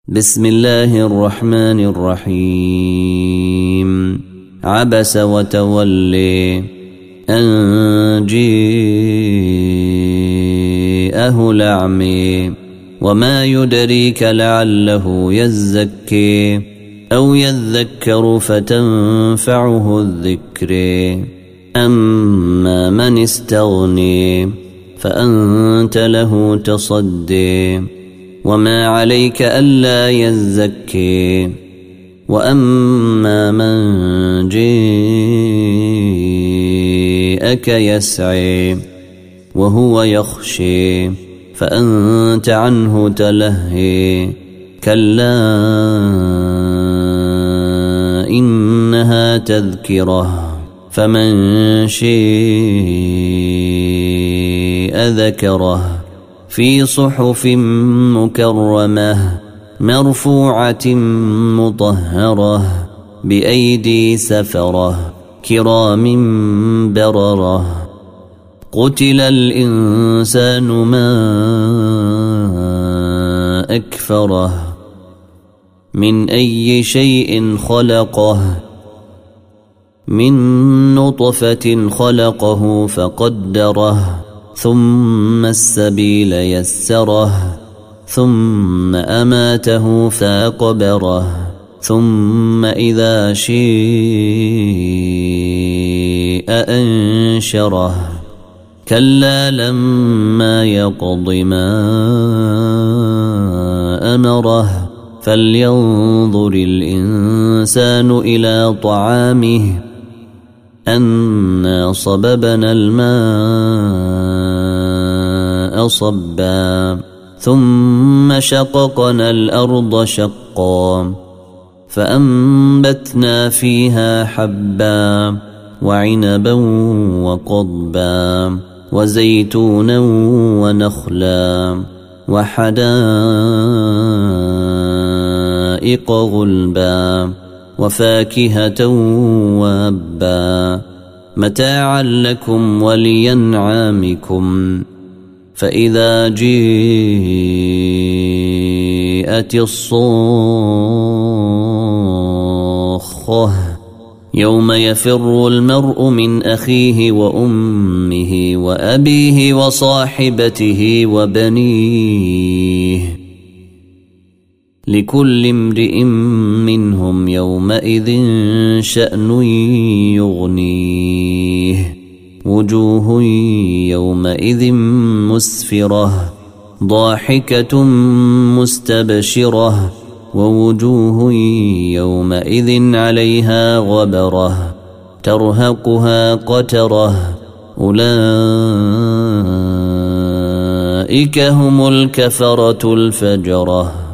بسم الله الرحمن الرحيم. عبس وتولي أن جاءه الأعمى وما يدريك لعله يزكي أو يذكر فتنفعه الذكر أما من استغني فأنت له تصدي وما عليك ألا يزكي وأما من جاءك يسعي وهو يخشي فأنت عنه تلهي كلا إنها تذكرة فمن شاء ذكره في صحف مكرمة مرفوعة مطهرة بأيدي سفرة كرام بررة. قتل الإنسان ما أكفره من أي شيء خلقه من نطفة خلقه فقدره ثم السبيل يسره ثم أماته فأقبره ثم إذا شاء أنشره كلا لما يقض ما أمره فلينظر الإنسان إلى طعامه أنا صببنا الماء صبا ثم شققنا الأرض شقا فأنبتنا فيها حبا وعنبا وقضبا وزيتونا ونخلا وحدائق غلبا وفاكهة وابا متاعا لكم ولينعامكم. فإذا جاءت الصاخة يوم يفر المرء من أخيه وأمه وأبيه وصاحبته وبنيه لكل امرئ منهم يومئذ شأن يغنيه. وجوه يومئذ مسفرة ضاحكة مستبشرة ووجوه يومئذ عليها غبرة ترهقها قترة أولئك هم الكفرة الفجرة.